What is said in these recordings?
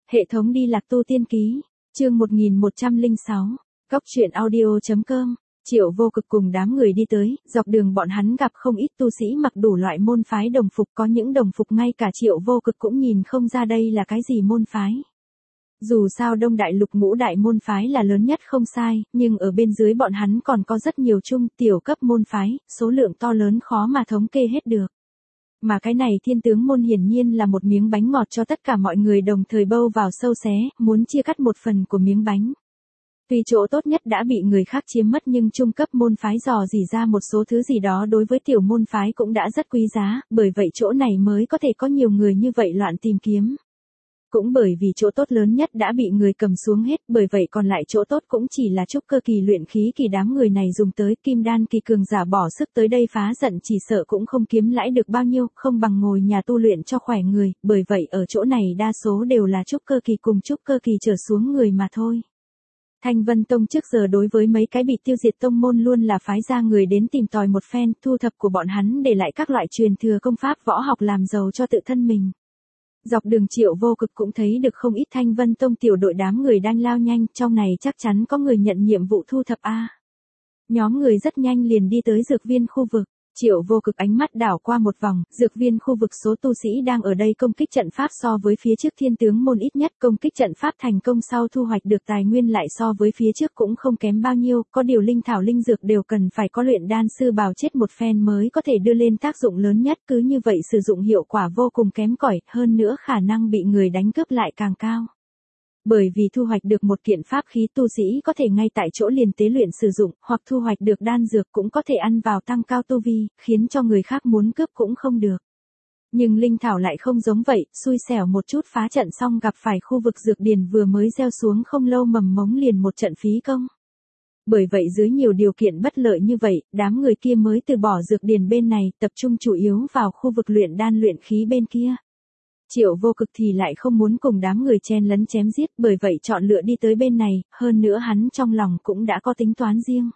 Hệ thống đi lạc tu tiên ký, chương 1106, Cóc truyện audio.com. Triệu Vô Cực cùng đám người đi tới, dọc đường bọn hắn gặp không ít tu sĩ mặc đủ loại môn phái đồng phục, có những đồng phục ngay cả Triệu Vô Cực cũng nhìn không ra đây là cái gì môn phái. Dù sao Đông Đại Lục ngũ đại môn phái là lớn nhất không sai, nhưng ở bên dưới bọn hắn còn có rất nhiều trung tiểu cấp môn phái, số lượng to lớn khó mà thống kê hết được. Mà cái này Thiên Tướng môn hiển nhiên là một miếng bánh ngọt cho tất cả mọi người đồng thời bâu vào sâu xé, muốn chia cắt một phần của miếng bánh. Tuy chỗ tốt nhất đã bị người khác chiếm mất nhưng trung cấp môn phái dò dỉ ra một số thứ gì đó đối với tiểu môn phái cũng đã rất quý giá, bởi vậy chỗ này mới có thể có nhiều người như vậy loạn tìm kiếm. Cũng bởi vì chỗ tốt lớn nhất đã bị người cầm xuống hết, bởi vậy còn lại chỗ tốt cũng chỉ là trúc cơ kỳ luyện khí kỳ đám người này dùng tới, kim đan kỳ cường giả bỏ sức tới đây phá giận chỉ sợ cũng không kiếm lãi được bao nhiêu, không bằng ngồi nhà tu luyện cho khỏe người, bởi vậy ở chỗ này đa số đều là trúc cơ kỳ cùng trúc cơ kỳ trở xuống người mà thôi. Thanh Vân Tông trước giờ đối với mấy cái bị tiêu diệt tông môn luôn là phái ra người đến tìm tòi một phen, thu thập của bọn hắn để lại các loại truyền thừa công pháp võ học làm giàu cho tự thân mình. Dọc đường Triệu Vô Cực cũng thấy được không ít Thanh Vân Tông tiểu đội đám người đang lao nhanh, trong này chắc chắn có người nhận nhiệm vụ thu thập A. Nhóm người rất nhanh liền đi tới dược viên khu vực. Triệu Vô Cực ánh mắt đảo qua một vòng, dược viên khu vực số tu sĩ đang ở đây công kích trận pháp so với phía trước Thiên Tướng môn ít nhất công kích trận pháp thành công sau thu hoạch được tài nguyên lại so với phía trước cũng không kém bao nhiêu, có điều linh thảo linh dược đều cần phải có luyện đan sư bào chết một phen mới có thể đưa lên tác dụng lớn nhất, cứ như vậy sử dụng hiệu quả vô cùng kém cỏi, hơn nữa khả năng bị người đánh cướp lại càng cao. Bởi vì thu hoạch được một kiện pháp khí tu sĩ có thể ngay tại chỗ liền tế luyện sử dụng, hoặc thu hoạch được đan dược cũng có thể ăn vào tăng cao tu vi, khiến cho người khác muốn cướp cũng không được. Nhưng linh thảo lại không giống vậy, xui xẻo một chút phá trận xong gặp phải khu vực dược điền vừa mới gieo xuống không lâu mầm mống liền một trận phí công. Bởi vậy dưới nhiều điều kiện bất lợi như vậy, đám người kia mới từ bỏ dược điền bên này, tập trung chủ yếu vào khu vực luyện đan luyện khí bên kia. Triệu Vô Cực thì lại không muốn cùng đám người chen lấn chém giết, bởi vậy chọn lựa đi tới bên này, hơn nữa hắn trong lòng cũng đã có tính toán riêng.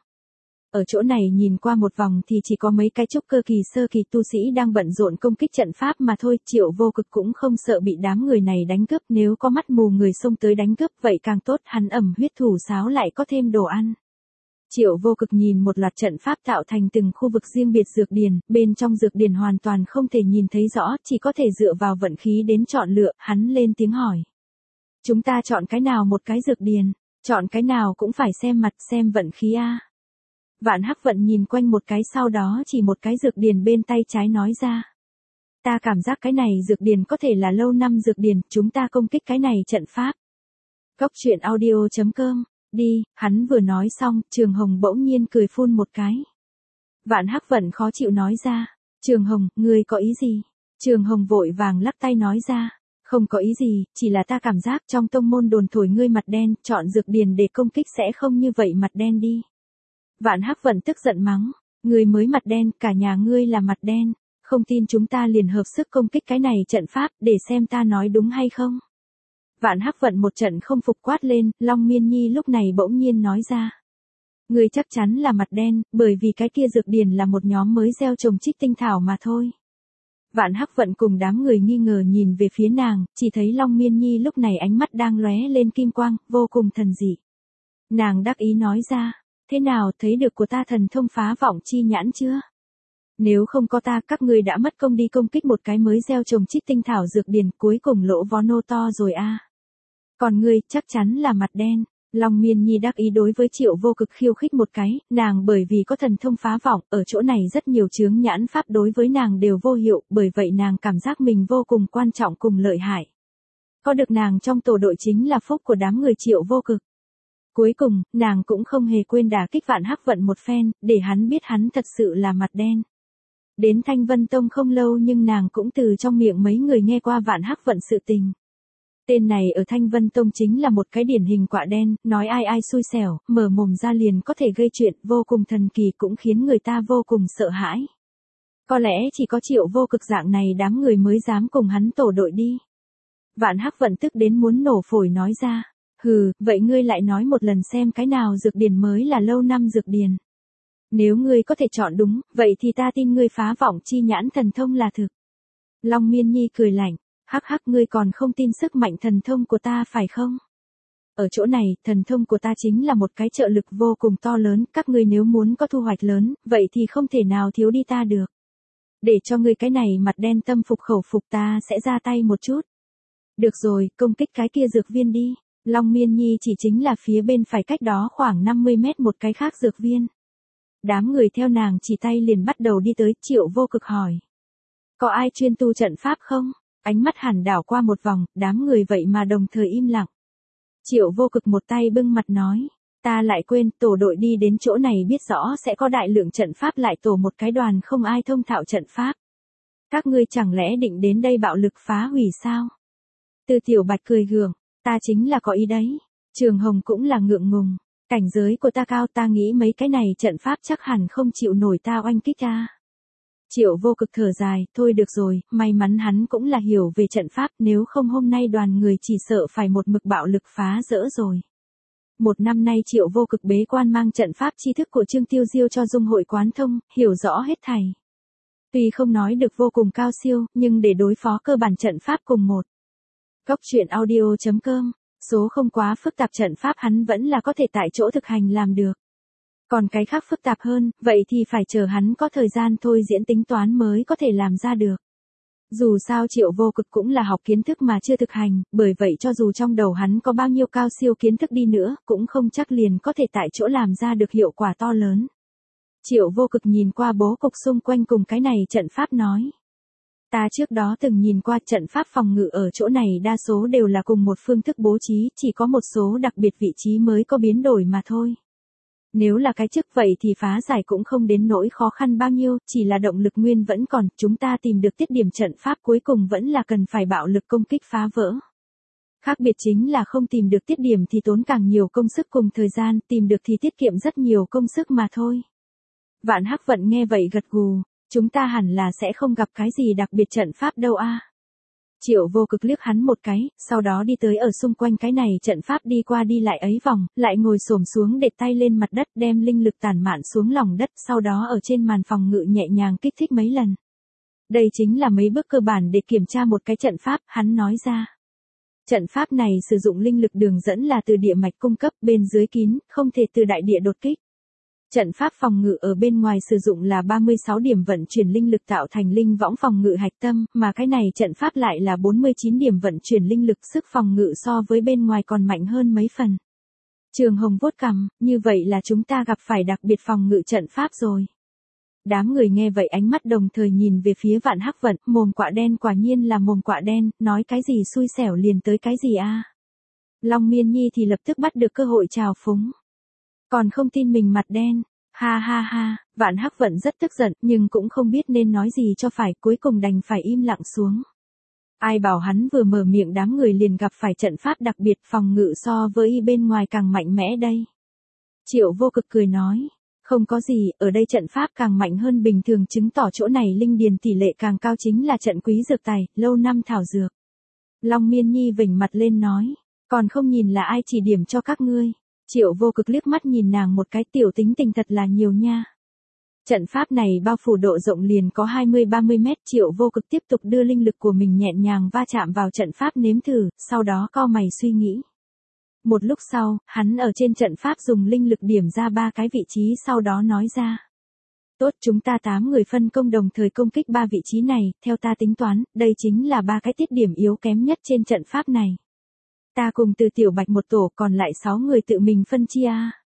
Ở chỗ này nhìn qua một vòng thì chỉ có mấy cái trúc cơ kỳ sơ kỳ tu sĩ đang bận rộn công kích trận pháp mà thôi, Triệu Vô Cực cũng không sợ bị đám người này đánh cướp, nếu có mắt mù người xông tới đánh cướp vậy càng tốt, hắn ẩm huyết thủ sáo lại có thêm đồ ăn. Triệu Vô Cực nhìn một loạt trận pháp tạo thành từng khu vực riêng biệt dược điền, bên trong dược điền hoàn toàn không thể nhìn thấy rõ, chỉ có thể dựa vào vận khí đến chọn lựa, hắn lên tiếng hỏi. Chúng ta chọn cái nào một cái dược điền, chọn cái nào cũng phải xem mặt xem vận khí a. Vạn Hắc Vận nhìn quanh một cái sau đó chỉ một cái dược điền bên tay trái nói ra. Ta cảm giác cái này dược điền có thể là lâu năm dược điền, chúng ta công kích cái này trận pháp. Cóc truyện audio.com. Đi, hắn vừa nói xong, Trường Hồng bỗng nhiên cười phun một cái. Vạn Hắc Vận khó chịu nói ra, Trường Hồng, ngươi có ý gì? Trường Hồng vội vàng lắc tay nói ra, không có ý gì, chỉ là ta cảm giác trong tông môn đồn thổi ngươi mặt đen, chọn dược điền để công kích sẽ không như vậy mặt đen đi. Vạn Hắc Vận tức giận mắng, ngươi mới mặt đen, cả nhà ngươi là mặt đen, không tin chúng ta liền hợp sức công kích cái này trận pháp, để xem ta nói đúng hay không. Vạn Hắc Vận một trận không phục quát lên, Long Miên Nhi lúc này bỗng nhiên nói ra. Ngươi chắc chắn là mặt đen, bởi vì cái kia dược điền là một nhóm mới gieo trồng trích tinh thảo mà thôi. Vạn Hắc Vận cùng đám người nghi ngờ nhìn về phía nàng, chỉ thấy Long Miên Nhi lúc này ánh mắt đang lóe lên kim quang, vô cùng thần dị. Nàng đắc ý nói ra, thế nào thấy được của ta thần thông phá vọng chi nhãn chưa? Nếu không có ta các ngươi đã mất công đi công kích một cái mới gieo trồng trích tinh thảo dược điền cuối cùng lỗ vó nô to rồi a. Còn ngươi chắc chắn là mặt đen. Long Miên Nhi đắc ý đối với Triệu Vô Cực khiêu khích một cái, nàng bởi vì có thần thông phá vọng, ở chỗ này rất nhiều chướng nhãn pháp đối với nàng đều vô hiệu, bởi vậy nàng cảm giác mình vô cùng quan trọng cùng lợi hại. Có được nàng trong tổ đội chính là phúc của đám người Triệu Vô Cực. Cuối cùng, nàng cũng không hề quên đả kích Vạn Hắc Vận một phen, để hắn biết hắn thật sự là mặt đen. Đến Thanh Vân Tông không lâu nhưng nàng cũng từ trong miệng mấy người nghe qua Vạn Hắc Vận sự tình. Tên này ở Thanh Vân Tông chính là một cái điển hình quạ đen, nói ai ai xui xẻo, mở mồm ra liền có thể gây chuyện, vô cùng thần kỳ cũng khiến người ta vô cùng sợ hãi. Có lẽ chỉ có Triệu Vô Cực dạng này đám người mới dám cùng hắn tổ đội đi. Vạn Hắc Vận tức đến muốn nổ phổi nói ra, hừ, vậy ngươi lại nói một lần xem cái nào dược điền mới là lâu năm dược điền. Nếu ngươi có thể chọn đúng, vậy thì ta tin ngươi phá vọng chi nhãn thần thông là thực. Long Miên Nhi cười lạnh, Hắc hắc, ngươi còn không tin sức mạnh thần thông của ta phải không? Ở chỗ này, thần thông của ta chính là một cái trợ lực vô cùng to lớn, các ngươi nếu muốn có thu hoạch lớn, vậy thì không thể nào thiếu đi ta được. Để cho ngươi cái này mặt đen tâm phục khẩu phục, ta sẽ ra tay một chút. Được rồi, công kích cái kia dược viên đi. Long Miên Nhi chỉ chính là phía bên phải cách đó khoảng 50 mét một cái khác dược viên. Đám người theo nàng chỉ tay liền bắt đầu đi tới. Triệu Vô Cực hỏi. Có ai chuyên tu trận pháp không? Ánh mắt hàn đảo qua một vòng, đám người vậy mà đồng thời im lặng. Triệu Vô Cực một tay bưng mặt nói. Ta lại quên, tổ đội đi đến chỗ này biết rõ sẽ có đại lượng trận pháp, lại tổ một cái đoàn không ai thông thạo trận pháp. Các ngươi chẳng lẽ định đến đây bạo lực phá hủy sao? Từ Tiểu Bạch cười gượng, ta chính là có ý đấy. Trường Hồng cũng là ngượng ngùng, cảnh giới của ta cao, ta nghĩ mấy cái này trận pháp chắc hẳn không chịu nổi ta oanh kích ta. Triệu Vô Cực thở dài, thôi được rồi, may mắn hắn cũng là hiểu về trận pháp, nếu không hôm nay đoàn người chỉ sợ phải một mực bạo lực phá rỡ rồi. Một năm nay Triệu Vô Cực bế quan mang trận pháp tri thức của Trương Tiêu Diêu cho dung hội quán thông, hiểu rõ hết thảy. Tuy không nói được vô cùng cao siêu, nhưng để đối phó cơ bản trận pháp cùng một. Góc truyện audio.com, số không quá phức tạp trận pháp hắn vẫn là có thể tại chỗ thực hành làm được. Còn cái khác phức tạp hơn, vậy thì phải chờ hắn có thời gian thôi diễn tính toán mới có thể làm ra được. Dù sao Triệu Vô Cực cũng là học kiến thức mà chưa thực hành, bởi vậy cho dù trong đầu hắn có bao nhiêu cao siêu kiến thức đi nữa, cũng không chắc liền có thể tại chỗ làm ra được hiệu quả to lớn. Triệu Vô Cực nhìn qua bố cục xung quanh cùng cái này trận pháp nói. Ta trước đó từng nhìn qua trận pháp phòng ngự ở chỗ này đa số đều là cùng một phương thức bố trí, chỉ có một số đặc biệt vị trí mới có biến đổi mà thôi. Nếu là cái trước vậy thì phá giải cũng không đến nỗi khó khăn bao nhiêu, chỉ là động lực nguyên vẫn còn, chúng ta tìm được tiết điểm trận pháp cuối cùng vẫn là cần phải bạo lực công kích phá vỡ. Khác biệt chính là không tìm được tiết điểm thì tốn càng nhiều công sức cùng thời gian, tìm được thì tiết kiệm rất nhiều công sức mà thôi. Vạn Hắc Vận nghe vậy gật gù, chúng ta hẳn là sẽ không gặp cái gì đặc biệt trận pháp đâu a. Triệu Vô Cực liếc hắn một cái, sau đó đi tới ở xung quanh cái này trận pháp đi qua đi lại ấy vòng, lại ngồi xổm xuống để tay lên mặt đất đem linh lực tản mạn xuống lòng đất, sau đó ở trên màn phòng ngự nhẹ nhàng kích thích mấy lần. Đây chính là mấy bước cơ bản để kiểm tra một cái trận pháp, hắn nói ra. Trận pháp này sử dụng linh lực đường dẫn là từ địa mạch cung cấp, bên dưới kín, không thể từ đại địa đột kích. Trận pháp phòng ngự ở bên ngoài sử dụng là 36 điểm vận chuyển linh lực tạo thành linh võng phòng ngự hạch tâm, mà cái này trận pháp lại là 49 điểm vận chuyển linh lực, sức phòng ngự so với bên ngoài còn mạnh hơn mấy phần. Trường Hồng vuốt cằm, như vậy là chúng ta gặp phải đặc biệt phòng ngự trận pháp rồi. Đám người nghe vậy ánh mắt đồng thời nhìn về phía Vạn Hắc Vận, mồm quạ đen quả nhiên là mồm quạ đen, nói cái gì xui xẻo liền tới cái gì a. Long Miên Nhi thì lập tức bắt được cơ hội trào phúng. Còn không tin mình mặt đen, ha ha ha, Vạn Hắc Vận rất tức giận nhưng cũng không biết nên nói gì cho phải, cuối cùng đành phải im lặng xuống. Ai bảo hắn vừa mở miệng đám người liền gặp phải trận pháp đặc biệt phòng ngự so với bên ngoài càng mạnh mẽ đây. Triệu Vô Cực cười nói, không có gì, ở đây trận pháp càng mạnh hơn bình thường chứng tỏ chỗ này linh điền tỷ lệ càng cao, chính là trận quý dược tài, lâu năm thảo dược. Long Miên Nhi vểnh mặt lên nói, còn không nhìn là ai chỉ điểm cho các ngươi. Triệu Vô Cực liếc mắt nhìn nàng một cái, tiểu tính tình thật là nhiều nha. Trận pháp này bao phủ độ rộng liền có 20-30 mét, Triệu Vô Cực tiếp tục đưa linh lực của mình nhẹ nhàng va chạm vào trận pháp nếm thử, sau đó cau mày suy nghĩ. Một lúc sau, hắn ở trên trận pháp dùng linh lực điểm ra 3 cái vị trí, sau đó nói ra. Tốt, chúng ta 8 người phân công đồng thời công kích 3 vị trí này, theo ta tính toán, đây chính là 3 cái tiết điểm yếu kém nhất trên trận pháp này. Ta cùng Từ Tiểu Bạch một tổ, còn lại 6 người tự mình phân chia.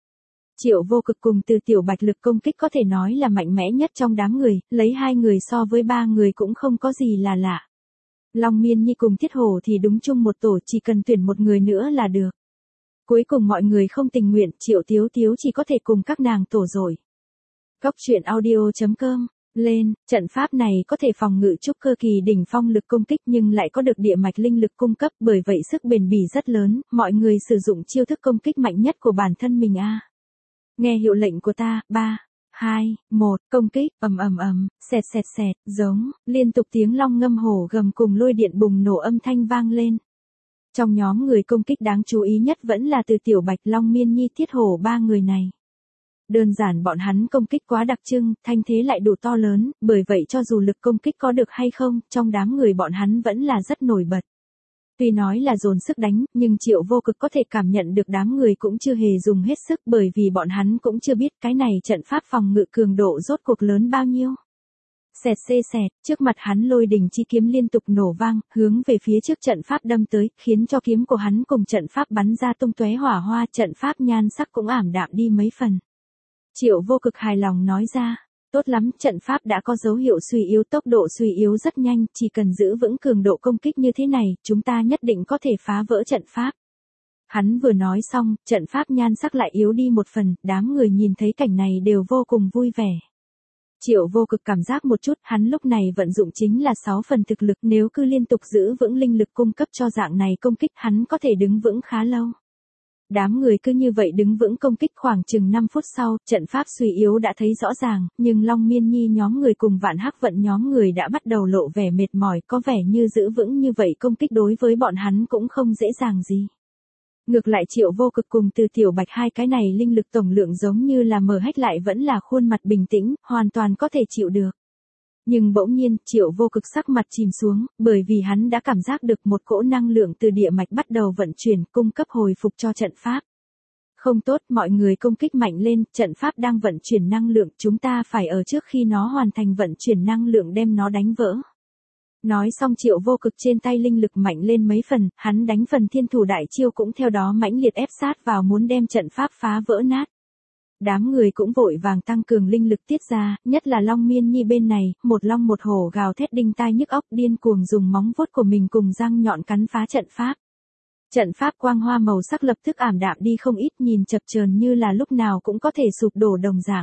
Triệu Vô Cực cùng Từ Tiểu Bạch lực công kích có thể nói là mạnh mẽ nhất trong đám người, lấy 2 người so với 3 người cũng không có gì là lạ. Long Miên Nhi cùng Thiết Hổ thì đúng chung một tổ, chỉ cần tuyển một người nữa là được. Cuối cùng mọi người không tình nguyện, Triệu Tiếu Tiếu chỉ có thể cùng các nàng tổ rồi. Góc truyện audio.com, lên, trận pháp này có thể phòng ngự trúc cơ kỳ đỉnh phong lực công kích nhưng lại có được địa mạch linh lực cung cấp, bởi vậy sức bền bỉ rất lớn, mọi người sử dụng chiêu thức công kích mạnh nhất của bản thân mình a. Nghe hiệu lệnh của ta, 3, 2, 1, công kích, ầm ầm ầm, xẹt xẹt xẹt, giống, liên tục tiếng long ngâm hổ gầm cùng lôi điện bùng nổ âm thanh vang lên. Trong nhóm người công kích đáng chú ý nhất vẫn là Từ Tiểu Bạch, Long Miên Nhi, Thiết Hổ 3 người này. Đơn giản bọn hắn công kích quá đặc trưng, thanh thế lại đủ to lớn, bởi vậy cho dù lực công kích có được hay không, trong đám người bọn hắn vẫn là rất nổi bật. Tuy nói là dồn sức đánh, nhưng Triệu Vô Cực có thể cảm nhận được đám người cũng chưa hề dùng hết sức bởi vì bọn hắn cũng chưa biết cái này trận pháp phòng ngự cường độ rốt cuộc lớn bao nhiêu. Xẹt xê xẹt, trước mặt hắn lôi đình chi kiếm liên tục nổ vang, hướng về phía trước trận pháp đâm tới, khiến cho kiếm của hắn cùng trận pháp bắn ra tung tóe hỏa hoa, trận pháp nhan sắc cũng ảm đạm đi mấy phần. Triệu Vô Cực hài lòng nói ra, tốt lắm, trận pháp đã có dấu hiệu suy yếu, tốc độ suy yếu rất nhanh, chỉ cần giữ vững cường độ công kích như thế này, chúng ta nhất định có thể phá vỡ trận pháp. Hắn vừa nói xong, trận pháp nhan sắc lại yếu đi một phần, đám người nhìn thấy cảnh này đều vô cùng vui vẻ. Triệu Vô Cực cảm giác một chút, hắn lúc này vận dụng chính là 6 phần thực lực, nếu cứ liên tục giữ vững linh lực cung cấp cho dạng này công kích, hắn có thể đứng vững khá lâu. Đám người cứ như vậy đứng vững công kích khoảng chừng 5 phút sau, trận pháp suy yếu đã thấy rõ ràng, nhưng Long Miên Nhi nhóm người cùng Vạn Hắc Vận nhóm người đã bắt đầu lộ vẻ mệt mỏi, có vẻ như giữ vững như vậy công kích đối với bọn hắn cũng không dễ dàng gì. Ngược lại Triệu Vô Cực cùng Từ Tiểu Bạch hai cái này linh lực tổng lượng giống như là mở hách lại vẫn là khuôn mặt bình tĩnh, hoàn toàn có thể chịu được. Nhưng bỗng nhiên, Triệu Vô Cực sắc mặt chìm xuống, bởi vì hắn đã cảm giác được một cỗ năng lượng từ địa mạch bắt đầu vận chuyển, cung cấp hồi phục cho trận pháp. Không tốt, mọi người công kích mạnh lên, trận pháp đang vận chuyển năng lượng, chúng ta phải ở trước khi nó hoàn thành vận chuyển năng lượng đem nó đánh vỡ. Nói xong Triệu Vô Cực trên tay linh lực mạnh lên mấy phần, hắn đánh phần thiên thủ đại chiêu cũng theo đó mãnh liệt ép sát vào muốn đem trận pháp phá vỡ nát. Đám người cũng vội vàng tăng cường linh lực tiết ra, nhất là Long Miên Nhi bên này, một long một hổ gào thét đinh tai nhức óc điên cuồng dùng móng vuốt của mình cùng răng nhọn cắn phá trận pháp. Trận pháp quang hoa màu sắc lập tức ảm đạm đi không ít, nhìn chập chờn như là lúc nào cũng có thể sụp đổ đồng dạng.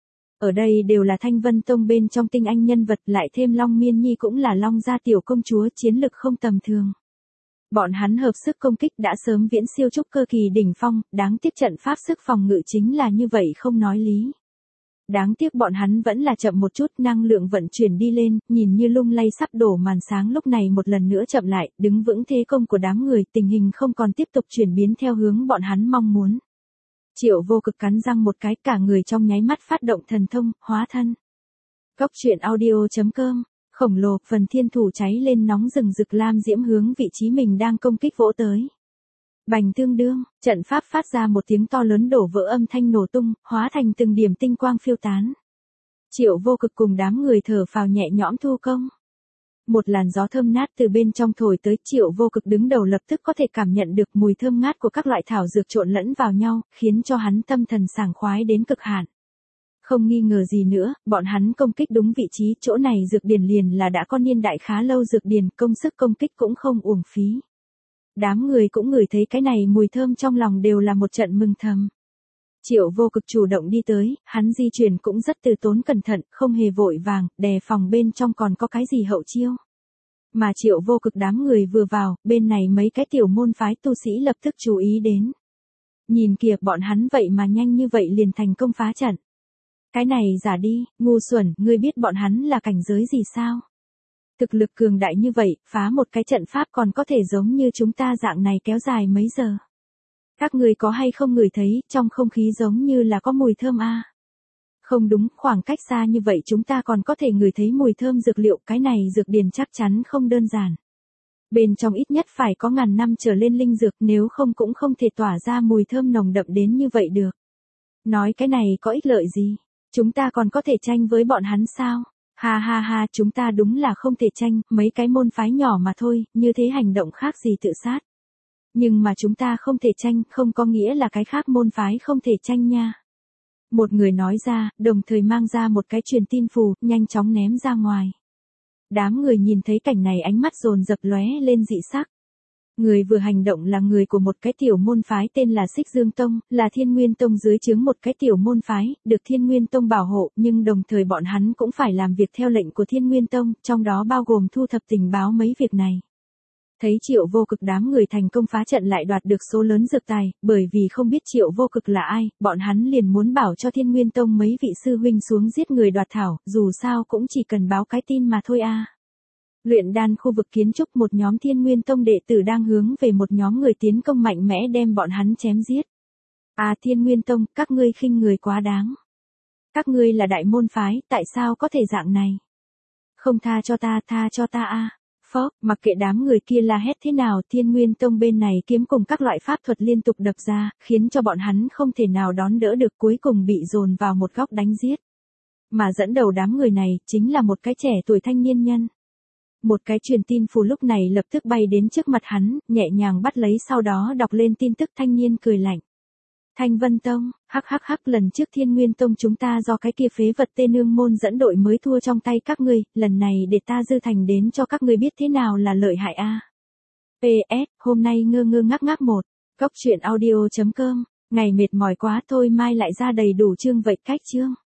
Ở đây đều là Thanh Vân Tông bên trong tinh anh nhân vật, lại thêm Long Miên Nhi cũng là Long gia tiểu công chúa, chiến lực không tầm thường. Bọn hắn hợp sức công kích đã sớm viễn siêu trúc cơ kỳ đỉnh phong, đáng tiếc trận pháp sức phòng ngự chính là như vậy không nói lý. Đáng tiếc bọn hắn vẫn là chậm một chút, năng lượng vận chuyển đi lên, nhìn như lung lay sắp đổ màn sáng lúc này một lần nữa chậm lại, đứng vững thế công của đám người, tình hình không còn tiếp tục chuyển biến theo hướng bọn hắn mong muốn. Triệu Vô Cực cắn răng một cái, cả người trong nháy mắt phát động thần thông, hóa thân. Góc truyện audio.com, khổng lồ, phần thiên thủ cháy lên nóng rừng rực lam diễm hướng vị trí mình đang công kích vỗ tới. Bành tương đương, trận pháp phát ra một tiếng to lớn đổ vỡ âm thanh nổ tung, hóa thành từng điểm tinh quang phiêu tán. Triệu Vô Cực cùng đám người thở phào nhẹ nhõm thu công. Một làn gió thơm ngát từ bên trong thổi tới, Triệu Vô Cực đứng đầu lập tức có thể cảm nhận được mùi thơm ngát của các loại thảo dược trộn lẫn vào nhau, khiến cho hắn tâm thần sảng khoái đến cực hạn. Không nghi ngờ gì nữa, bọn hắn công kích đúng vị trí, chỗ này dược điển liền là đã có niên đại khá lâu dược điển, công sức công kích cũng không uổng phí. Đám người cũng ngửi thấy cái này mùi thơm trong lòng đều là một trận mừng thầm. Triệu Vô Cực chủ động đi tới, hắn di chuyển cũng rất từ tốn cẩn thận, không hề vội vàng, đề phòng bên trong còn có cái gì hậu chiêu. Mà Triệu Vô Cực đám người vừa vào, bên này mấy cái tiểu môn phái tu sĩ lập tức chú ý đến. Nhìn kìa, bọn hắn vậy mà nhanh như vậy liền thành công phá trận. Cái này giả đi, ngu xuẩn, ngươi biết bọn hắn là cảnh giới gì sao? Thực lực cường đại như vậy, phá một cái trận pháp còn có thể giống như chúng ta dạng này kéo dài mấy giờ. Các người có hay không ngửi thấy, trong không khí giống như là có mùi thơm a? Không đúng, khoảng cách xa như vậy chúng ta còn có thể ngửi thấy mùi thơm dược liệu, cái này dược điển chắc chắn không đơn giản. Bên trong ít nhất phải có ngàn năm trở lên linh dược, nếu không cũng không thể tỏa ra mùi thơm nồng đậm đến như vậy được. Nói cái này có ích lợi gì? Chúng ta còn có thể tranh với bọn hắn sao? Ha ha ha, chúng ta đúng là không thể tranh, mấy cái môn phái nhỏ mà thôi, như thế hành động khác gì tự sát. Nhưng mà chúng ta không thể tranh, không có nghĩa là cái khác môn phái không thể tranh nha. Một người nói ra, đồng thời mang ra một cái truyền tin phù, nhanh chóng ném ra ngoài. Đám người nhìn thấy cảnh này ánh mắt dồn dập lóe lên dị sắc. Người vừa hành động là người của một cái tiểu môn phái tên là Xích Dương Tông, là Thiên Nguyên Tông dưới trướng một cái tiểu môn phái, được Thiên Nguyên Tông bảo hộ, nhưng đồng thời bọn hắn cũng phải làm việc theo lệnh của Thiên Nguyên Tông, trong đó bao gồm thu thập tình báo mấy việc này. Thấy Triệu Vô Cực đám người thành công phá trận lại đoạt được số lớn dược tài, bởi vì không biết Triệu Vô Cực là ai, bọn hắn liền muốn bảo cho Thiên Nguyên Tông mấy vị sư huynh xuống giết người đoạt thảo, dù sao cũng chỉ cần báo cái tin mà thôi a. Luyện đan khu vực kiến trúc, một nhóm Thiên Nguyên Tông đệ tử đang hướng về một nhóm người tiến công mạnh mẽ đem bọn hắn chém giết. À Thiên Nguyên Tông, các ngươi khinh người quá đáng. Các ngươi là đại môn phái, tại sao có thể dạng này? Không tha cho ta a. Phó, mặc kệ đám người kia la hét thế nào, Thiên Nguyên Tông bên này kiếm cùng các loại pháp thuật liên tục đập ra, khiến cho bọn hắn không thể nào đón đỡ được, cuối cùng bị dồn vào một góc đánh giết. Mà dẫn đầu đám người này, chính là một cái trẻ tuổi thanh niên nhân. Một cái truyền tin phù lúc này lập tức bay đến trước mặt hắn, nhẹ nhàng bắt lấy sau đó đọc lên tin tức. Thanh niên cười lạnh. Thanh Vân Tông, hắc, lần trước Thiên Nguyên Tông chúng ta do cái kia phế vật Tê Nương Môn dẫn đội mới thua trong tay các ngươi, lần này để ta Dư Thành đến cho các ngươi biết thế nào là lợi hại a. PS, hôm nay ngơ ngác một. Góc truyện audio.com, ngày mệt mỏi quá thôi mai lại ra đầy đủ chương vậy cách chương.